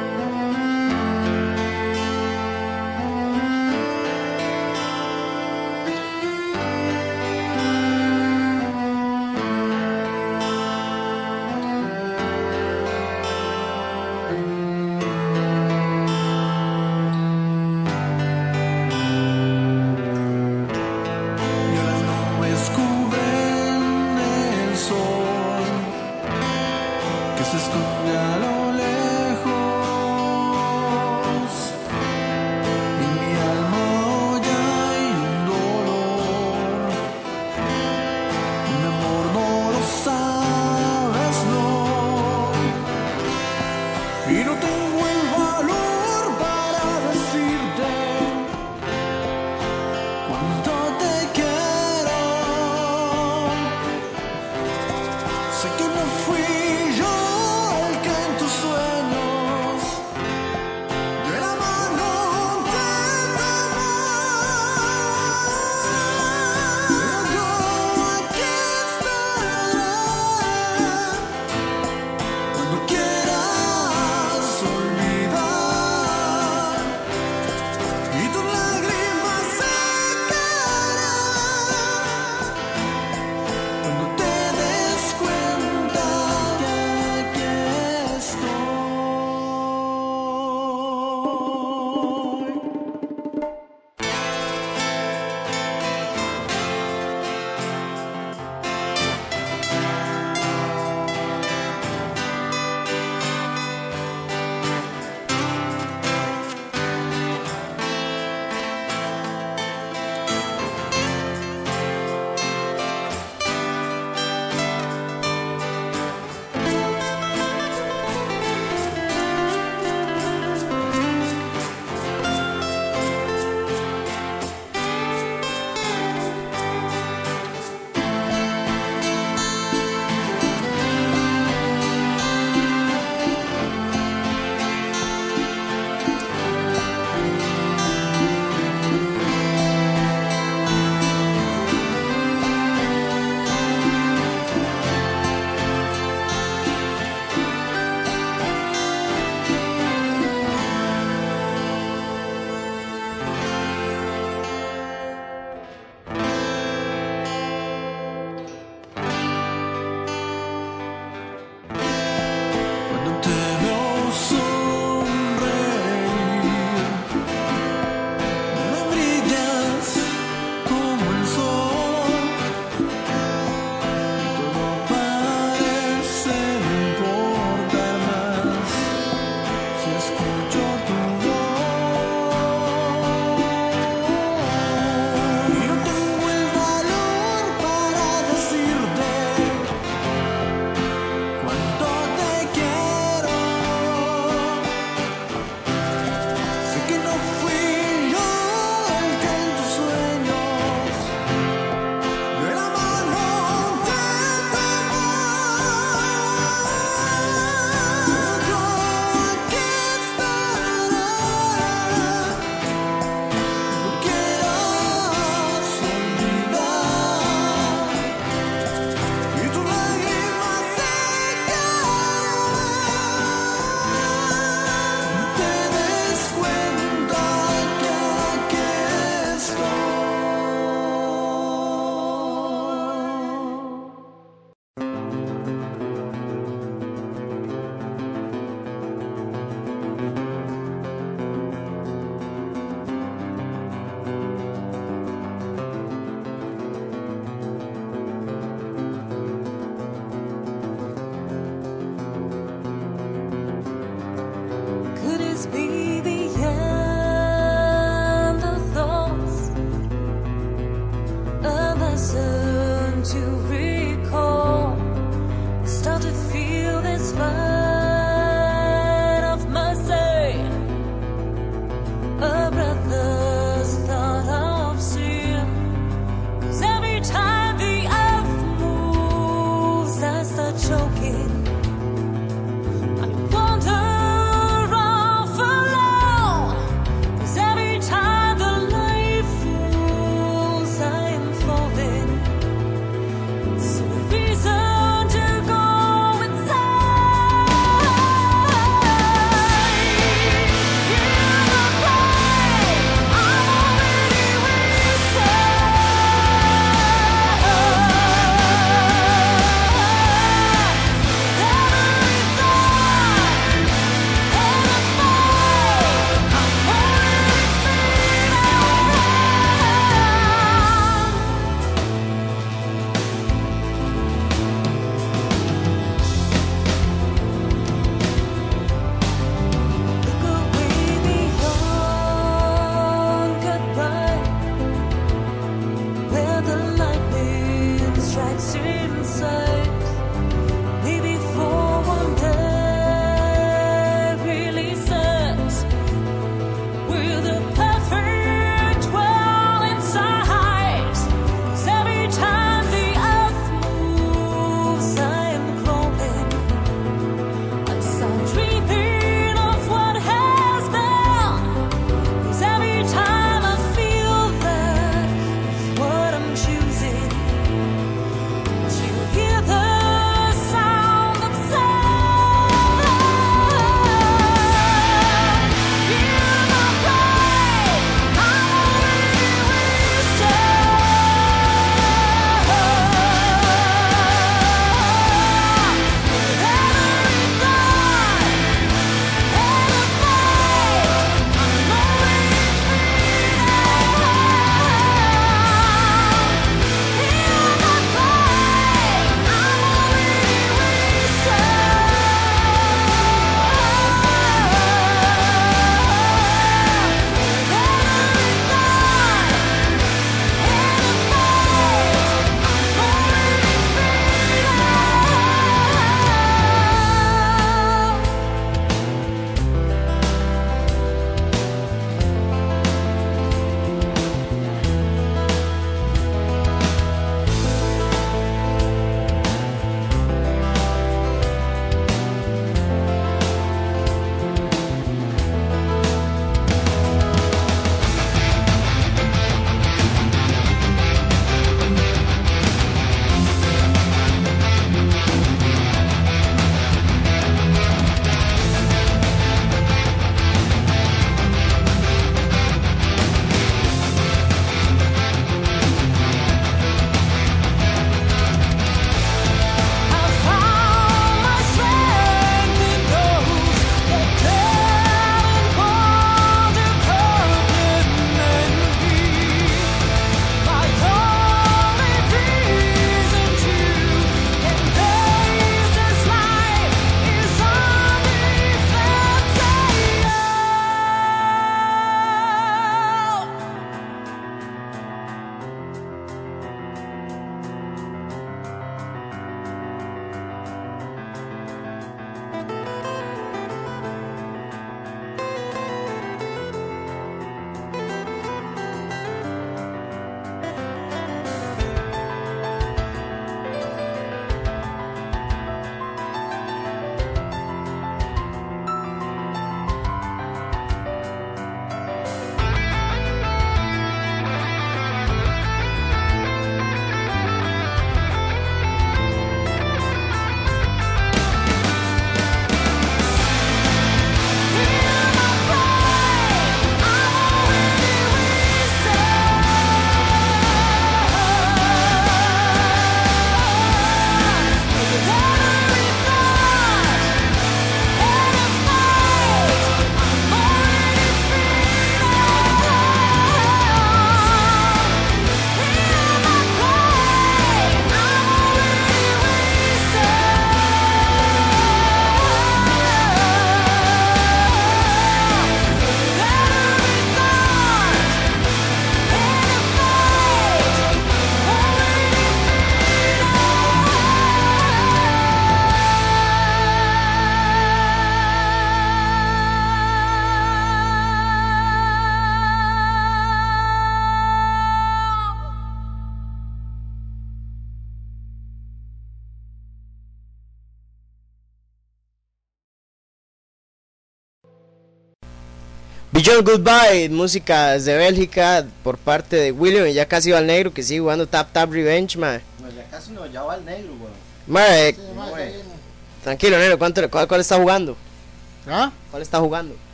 Beyond Goodbye, música de Bélgica por parte de William, y ya casi va al negro que sigue jugando Tap Tap Revenge, man. No, ya casi no, ya va al negro, weón. Mae, Sí, ma, no, ya eh. viene. tranquilo, negro, ¿cuánto, cuál, ¿cuál está jugando? ¿Ah? ¿Cuál está jugando?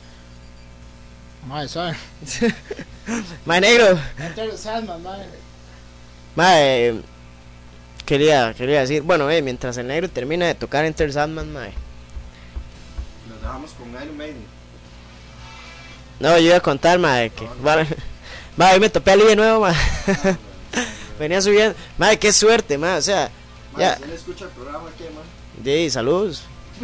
Mae, ¿sabe? Mae, negro, Enter Sandman, mae. mae, quería, quería decir, bueno, eh, mientras el negro termina de tocar Enter Sandman, mae. Nos dejamos con Iron Maiden. No, yo iba a contar, mae, que, vale, mae, hoy me topé a Lee de nuevo, mae. Venía subiendo, mae, qué suerte, mae, o sea, Man, ya, ¿quién escucha el programa aquí, man? sí, saludos.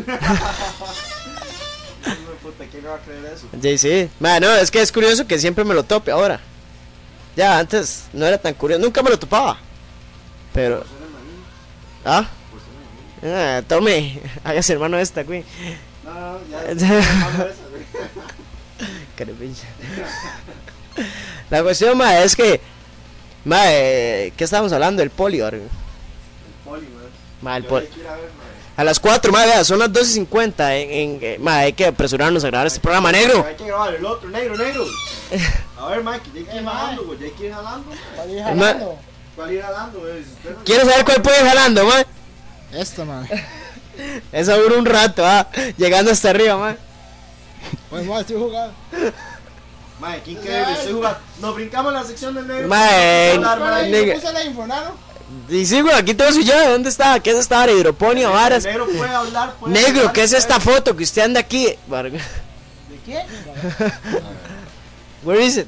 Puta, ¿quién me va a creer eso? Sí, sí. Ma, no, es que es curioso que siempre me lo tope ahora. Ya, antes no era tan curioso, nunca me lo topaba. Pero, Por ser hermanito, ah, por ser hermanito. ah tome, hágase hermano de esta, güey. No, no, ya. ya, ya, ya, ya, ya, ya. Carepincha. La cuestión, ma, es que, ma, eh, ¿qué estábamos hablando? El poli, ahora. El poli, man. Ma, el Yo poli. hay que ir a ver, man. A las cuatro, ma, vea, son las dos y cincuenta. En, en, eh, ma, hay que apresurarnos a grabar este programa, negro. Hay que grabar el otro, negro, negro. A ver, Mike, ya hay que ir jalando, güey. Ya hay que ir jalando. ¿Cuál ir Ma- jalando? ¿Cuál ir jalando, güey? Si usted no- ¿Quieres saber cuál puede ir jalando, ma? Esta, man. Eso dura un rato, ah, llegando hasta arriba, ma. Pues, más, estoy jugando. Mae, qué increíble, estoy jugando. Nos brincamos la sección del negro. Mae, Hablar, mae. ne- Yo puse la infonano. Y sí, güey, aquí todo su llave. ¿Dónde está? ¿Qué es esta hora? Hidroponía, varas. El negro puede hablar, puede Negro, hablar, ¿qué es puede- esta foto que usted anda aquí? Varga. ¿De quién? Where is it?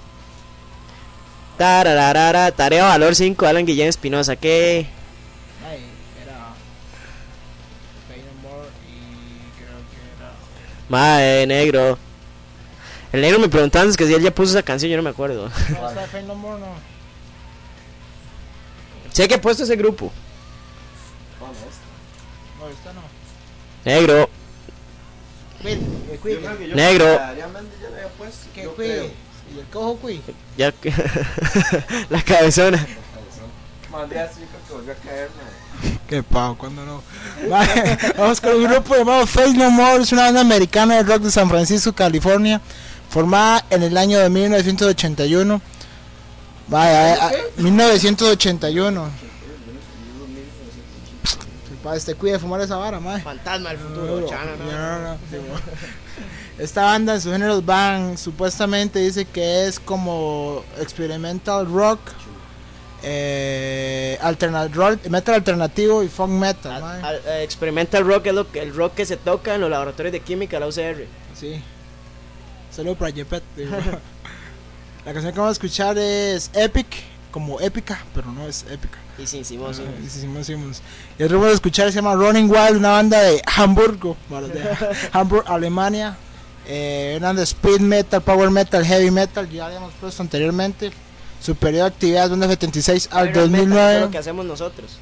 Tararara, tarea valor cinco, Alan Guillén Espinosa. ¿Qué? Ay, era Painamore y creo que era... Mae, negro. El negro me preguntaba antes que si él ya puso esa canción, yo no me acuerdo. No, esta de Painamore no. Sé que he puesto ese grupo. No, esta no. Negro, Quid, el Yo Quid. creo que yo Negro. creo que Adrián Méndez ya lo había puesto. ¿Qué Yo Quid? creo. ¿Y el cojo Quid? ya que. La cabezona. Mandé así, creo que volvió a caer, mae. Qué pavo, ¿cuándo no? Vale, vamos con un grupo llamado Faith No More. Es una banda americana de rock de San Francisco, California, formada en el año de mil novecientos ochenta y uno. Vaya, a- a- mil novecientos ochenta y uno. Para este cuide de fumar esa vara, mae. Fantasma del No, futuro, no, chana, no. no, no, no. Esta banda en sus géneros van, supuestamente dice que es como experimental rock, eh, alternate rock, metal alternativo y funk metal, mae. Al- al- experimental rock es lo que, el rock que se toca en los laboratorios de química, la U C R. Sí. Saludo para Jepet. digo. La canción que vamos a escuchar es Epic, como épica, pero no es épica. Y sin Simón, sí. Y sí, Simón Simmons. Y el que vamos a escuchar se llama Running Wild, una banda de Hamburgo, bueno, de Hamburg, Alemania. Eh, una banda de speed metal, power metal, heavy metal, ya habíamos puesto anteriormente. Su periodo de actividad es de setenta y seis al Iron dos mil Metal, eso es nueve. lo que hacemos nosotros.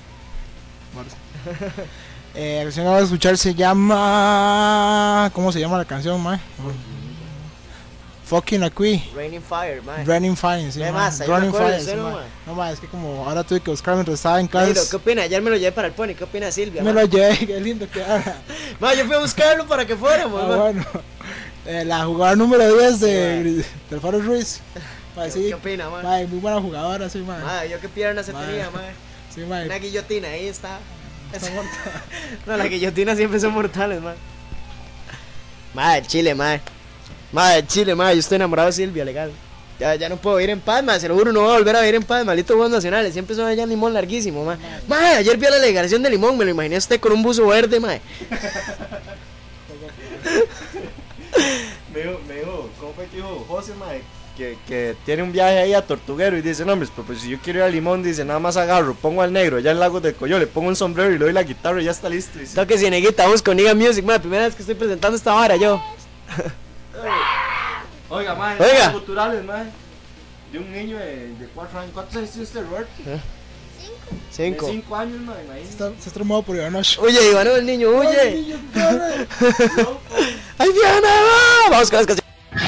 Eh, la canción que vamos a escuchar se llama... ¿Cómo se llama la canción, mae? Fucking Aqui. Raining Fire, man. Running Fire, sí, ¿Qué mae. más? Ahí me Running acuerdo, Fire, ¿sí, sí, no, mae. mae? No, mae, es que como ahora tuve que buscar mientras estaba en Negro, clases. ¿qué opina? Ayer me lo llevé para el pony. ¿Qué opina Silvia? Me man? lo llevé, qué lindo que era. Man, yo fui a buscarlo para que fuéramos, Ah, man. bueno. Eh, la jugadora número diez de del Faro Ruiz. Mae, sí. ¿Qué opina, man? Mae, muy buena jugadora, sí, mae. Man, yo qué pierna se Man. tenía, man. Sí, mae. Una guillotina, ahí está. Está muerta. No, las guillotinas siempre son mortales, man. Man, el Chile, man. Man, el Chile, man. Yo estoy enamorado de Silvia, legal. Ya, ya no puedo ir en paz, man. Se lo juro, no voy a volver a ir en paz. Maldito Juegos Nacionales. Siempre son allá en Limón larguísimo, man. Man, ayer vi a la delegación de Limón. Me lo imaginé a usted con un buzo verde, man. Me dijo, me dijo, ¿cómo fue que dijo José, mae? Que, que tiene un viaje ahí a Tortuguero y dice, no, hombre, pero pues si yo quiero ir a Limón, dice, nada más agarro, pongo al negro allá en Lagos del Coyo, le pongo un sombrero y le doy la guitarra y ya está listo. Dice, Toque Cieneguita, vamos con Niga Music, man. Primera vez que estoy presentando esta vara, yo. oiga, mae, Oiga. los culturales, mae, de un niño de, de cuatro años. ¿Cuántos años tiene usted, Robert? Cinco. De cinco años, mae, imagínate. Está, se está tromado por Ivanosh. Huye, Iván, el niño, Ay, huye. niño, corre. ¡Ay, Diana! va! Vamos con las canciones.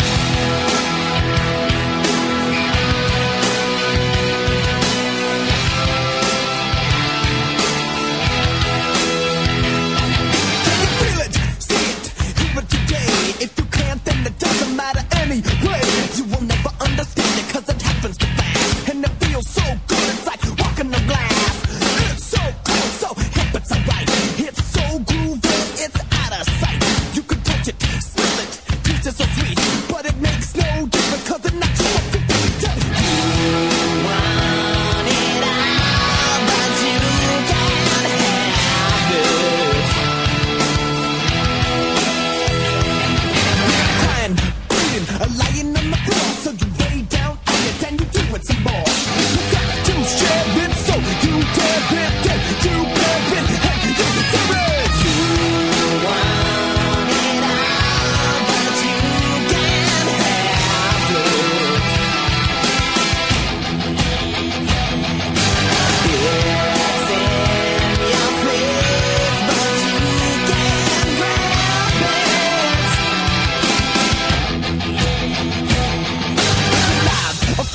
Feel it, see it, hear it today. If you can't, then it doesn't matter anyway. You will never understand it, cause it happens too fast. And it feels so good, it's like walking the glass. It's so cool, so hip, it's alright. It's so groovy, it's out of sight. You can touch it, smell it, taste it so sweet.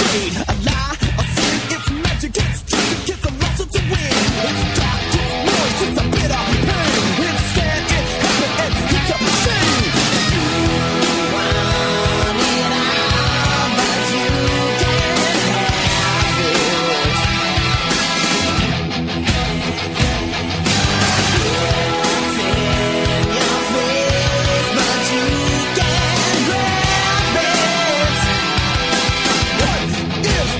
fade. A lie, a sin, it's magic, it's tragic, it's a lesson to win. It's dark, it's noise, it's a bitter pain. It's sad, it happened, and it's a shame. You want it all, but you can't have it. It's in your face, but you can't grab it. What is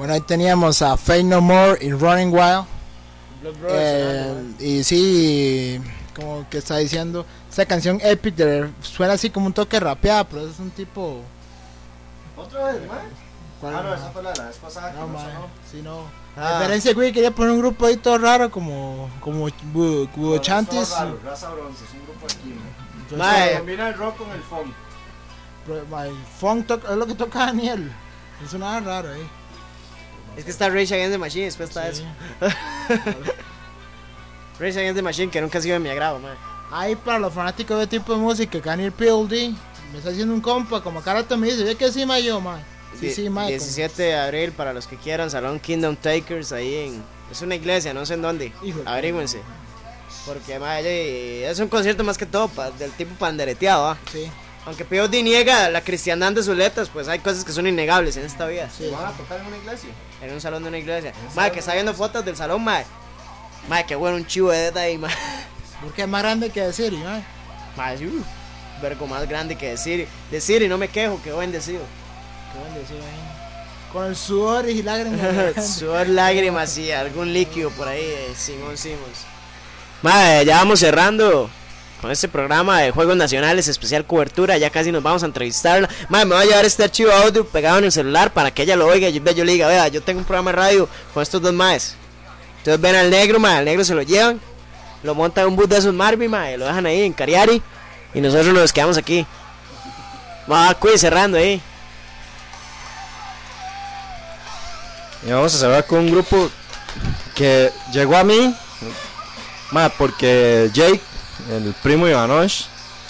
Bueno, ahí teníamos a Faith No More y Running Wild. Eh, y sí, como que está diciendo, esa canción Epic de, suena así como un toque rapeada, pero es un tipo... ¿Otra vez, man? ¿Cuál? Ah, no, esa fue la, la vez pasada. No, que no man, sonó. sí, no. Ah. A diferencia, güey, quería poner un grupo ahí todo raro, como como bu- bu- No, Chantis. es todo raro, Raza Bronce, es un grupo aquí, man. Entonces, Mae. Combina el rock con el funk. pero, mae, funk to- es lo que toca Daniel. Es nada raro ahí. Es que está Rage Against the Machine, después está Sí. eso. Rage Against the Machine, que nunca ha sido de mi agrado, man. Ahí para los fanáticos de tipo de música, Daniel P L D, me está haciendo un compa, como Karate me dice, ¿ve que sí, mayo, man? Sí, Die- sí, mae. diecisiete de abril, para los que quieran, Salón Kingdom Takers, ahí en... Es una iglesia, no sé en dónde. Hijo de- Averígüense. Porque, mae, es un concierto más que todo pa- del tipo pandereteado, ¿ah? Como- Sí, Aunque P O D niega la cristiandad de sus letras, pues hay cosas que son innegables en esta vida. sí. ¿Van a tocar en una iglesia? En un salón de una iglesia. Mae, que está viendo fotos del salón, mae. Mae, qué bueno, un chivo de ahí, mae. Porque es más grande que decir, mae. Mae, sí, uh, vergo más grande que decir. Decir y no me quejo, qué bendecido. Qué buen decir, ahí. Con el sudor y lágrimas. Sudor, lágrimas y algún líquido por ahí de Simón Simons. Mae, ya vamos cerrando con este programa de Juegos Nacionales, especial cobertura. Ya casi nos vamos a entrevistarla. Mae, me voy a llevar este archivo audio pegado en el celular para que ella lo oiga. Yo, yo le diga, vea, yo tengo un programa de radio con estos dos maes. Entonces ven al negro, mae, al negro se lo llevan, lo montan en un bus de esos Marvin, mae, lo dejan ahí en Cariari y nosotros nos quedamos aquí. Va, cuide cerrando ahí. Y vamos a cerrar con un grupo que llegó a mí, ma, porque Jake, el primo de Ivanosh,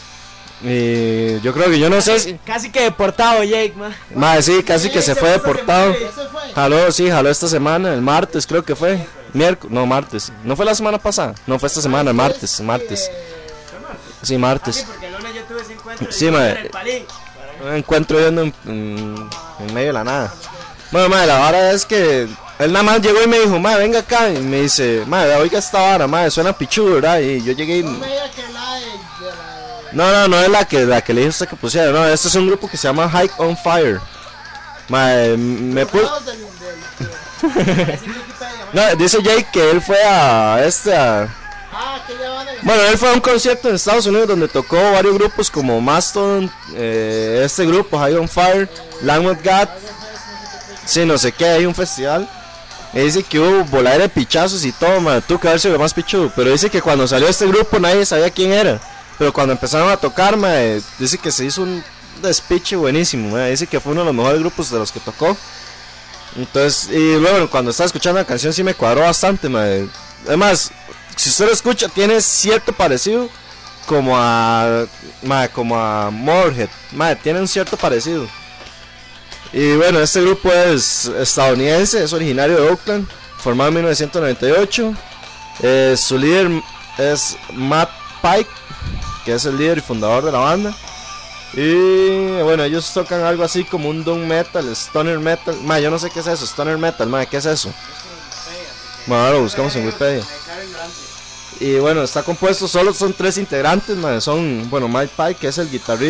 y yo creo que yo no sé si, Casi que deportado Jake, mae. ma, sí, casi que se fue deportado. ¿Ese fue? Jaló, sí, jaló esta semana, el martes creo que fue, miércoles, no, martes, no fue la semana pasada, no fue esta semana, el martes, martes, sí, martes. Porque el lunes yo tuve ese encuentro. Sí, mae. Un encuentro viendo en, en, en medio de la nada. Bueno, madre, la vara es que él nada más llegó y me dijo, madre, venga acá. Y me dice, madre, oiga esta vara, madre, suena pichudo, ¿verdad? Y yo llegué y... No me diga que la de, de la de- No, no, no es la que, la que le dije a usted que pusiera. No, este es un grupo que se llama Hike on Fire. Madre, me puso... del- del- del- No, dice Jake que él fue a este, a... Ah, que ya van a... Bueno, él fue a un concierto en Estados Unidos donde tocó varios grupos como Mastodon, eh, este grupo, High on Fire, Lamb of God, sí, no sé qué, hay un festival. Y dice que hubo voladera de pichazos y todo, man, tuvo que haber sido más pichudo. Pero dice que cuando salió este grupo nadie sabía quién era. Pero cuando empezaron a tocar, man, dice que se hizo un despiche buenísimo, man. Dice que fue uno de los mejores grupos de los que tocó. Entonces, y luego cuando estaba escuchando la canción sí me cuadró bastante, man. Además, si usted lo escucha, tiene cierto parecido como a, ma, como a Motorhead, ma, tiene un cierto parecido. Y bueno, este grupo es estadounidense, es originario de Oakland, formado en mil novecientos noventa y ocho. Eh, su líder es Matt Pike, que es el líder y fundador de la banda. Y bueno, ellos tocan algo así como un doom metal, stoner metal. Ma, yo no sé qué es eso, stoner metal, ma, ¿qué es eso? Bueno, ahora lo buscamos en Wikipedia. Y bueno, está compuesto, solo son tres integrantes, ma, son, bueno, Mike Pike, que es el guitarrista.